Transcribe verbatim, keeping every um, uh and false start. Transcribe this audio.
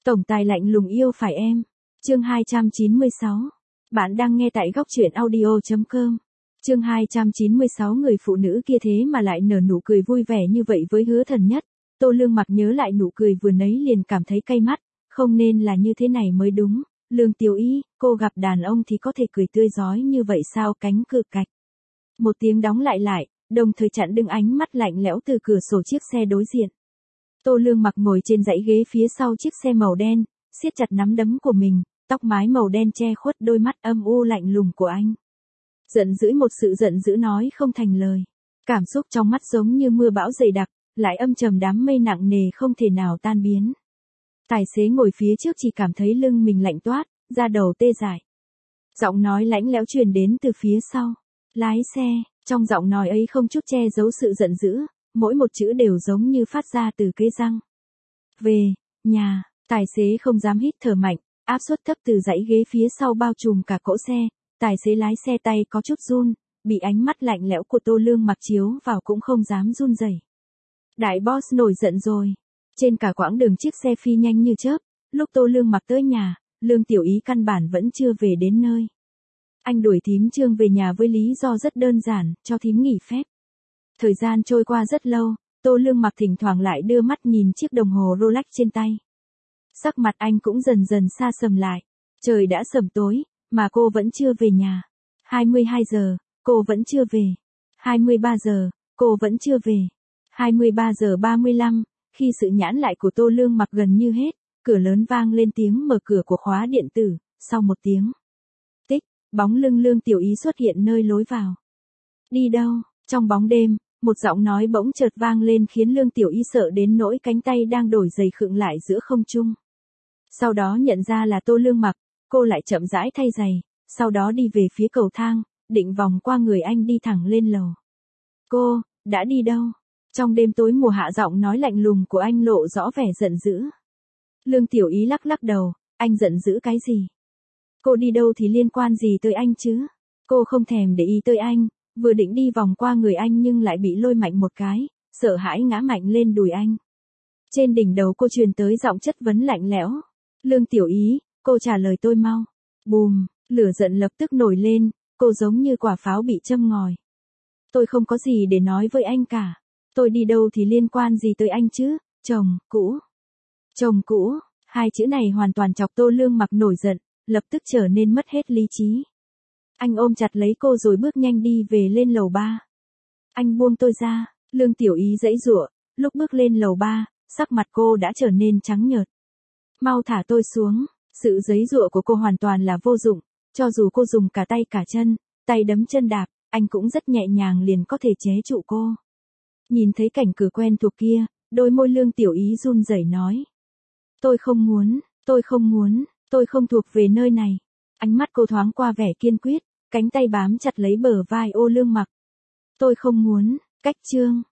Tổng tài lạnh lùng yêu phải em. Chương hai trăm chín mươi sáu. Bạn đang nghe tại góc truyện audio chấm com. Chương hai trăm chín mươi sáu người phụ nữ kia thế mà lại nở nụ cười vui vẻ như vậy với Hứa Thần Nhất. Tô Lương Mặc nhớ lại nụ cười vừa nấy liền cảm thấy cay mắt, không nên là như thế này mới đúng. Lương Tiểu Y, cô gặp đàn ông thì có thể cười tươi rói như vậy sao? Cánh cửa cạch. Một tiếng đóng lại lại, đồng thời chặn đứng ánh mắt lạnh lẽo từ cửa sổ chiếc xe đối diện. Tô Lương Mặc ngồi trên dãy ghế phía sau chiếc xe màu đen, siết chặt nắm đấm của mình, tóc mái màu đen che khuất đôi mắt âm u lạnh lùng của anh. Giận dữ, một sự giận dữ nói không thành lời. Cảm xúc trong mắt giống như mưa bão dày đặc, lại âm trầm đám mây nặng nề không thể nào tan biến. Tài xế ngồi phía trước chỉ cảm thấy lưng mình lạnh toát, da đầu tê dại. Giọng nói lãnh lẽo truyền đến từ phía sau. Lái xe, trong giọng nói ấy không chút che giấu sự giận dữ, mỗi một chữ đều giống như phát ra từ cái răng. Về, nhà, tài xế không dám hít thở mạnh, áp suất thấp từ dãy ghế phía sau bao trùm cả cỗ xe, tài xế lái xe tay có chút run, bị ánh mắt lạnh lẽo của Tô Lương Mặc chiếu vào cũng không dám run rẩy. Đại boss nổi giận rồi. Trên cả quãng đường chiếc xe phi nhanh như chớp, lúc Tô Lương Mặc tới nhà, Lương Tiểu Ý căn bản vẫn chưa về đến nơi. Anh đuổi thím Trương về nhà với lý do rất đơn giản, cho thím nghỉ phép. Thời gian trôi qua rất lâu, Tô Lương Mặc thỉnh thoảng lại đưa mắt nhìn chiếc đồng hồ Rolex trên tay. Sắc mặt anh cũng dần dần sa sầm lại. Trời đã sầm tối, mà cô vẫn chưa về nhà. hai mươi hai giờ, cô vẫn chưa về. hai mươi ba giờ, cô vẫn chưa về. hai mươi ba giờ ba mươi lăm, khi sự nhãn lại của Tô Lương Mặc gần như hết, cửa lớn vang lên tiếng mở cửa của khóa điện tử, sau một tiếng. Tích, bóng lưng Lương Tiểu Ý xuất hiện nơi lối vào. Đi đâu? Trong bóng đêm, một giọng nói bỗng chợt vang lên khiến Lương Tiểu Y sợ đến nỗi cánh tay đang đổi giày khựng lại giữa không trung. Sau đó nhận ra là Tô Lương Mặc, cô lại chậm rãi thay giày, sau đó đi về phía cầu thang, định vòng qua người anh đi thẳng lên lầu. Cô, đã đi đâu? Trong đêm tối mùa hạ giọng nói lạnh lùng của anh lộ rõ vẻ giận dữ. Lương Tiểu Ý lắc lắc đầu, anh giận dữ cái gì? Cô đi đâu thì liên quan gì tới anh chứ? Cô không thèm để ý tới anh. Vừa định đi vòng qua người anh nhưng lại bị lôi mạnh một cái, sợ hãi ngã mạnh lên đùi anh. Trên đỉnh đầu cô truyền tới giọng chất vấn lạnh lẽo. Lương Tiểu Ý, cô trả lời tôi mau. Bùm, lửa giận lập tức nổi lên, cô giống như quả pháo bị châm ngòi. Tôi không có gì để nói với anh cả. Tôi đi đâu thì liên quan gì tới anh chứ, chồng cũ. Chồng cũ, hai chữ này hoàn toàn chọc Tô Lương Mặc nổi giận, lập tức trở nên mất hết lý trí. Anh ôm chặt lấy cô rồi bước nhanh đi về lên lầu ba. Anh buông tôi ra, Lương Tiểu Ý giãy giụa, lúc bước lên lầu ba, sắc mặt cô đã trở nên trắng nhợt. Mau thả tôi xuống, sự giãy giụa của cô hoàn toàn là vô dụng, cho dù cô dùng cả tay cả chân, tay đấm chân đạp, anh cũng rất nhẹ nhàng liền có thể chế trụ cô. Nhìn thấy cảnh cửa quen thuộc kia, đôi môi Lương Tiểu Ý run rẩy nói. Tôi không muốn, tôi không muốn, tôi không thuộc về nơi này. Ánh mắt cô thoáng qua vẻ kiên quyết, cánh tay bám chặt lấy bờ vai Ô Lương Mặc. Tôi không muốn, cách chương.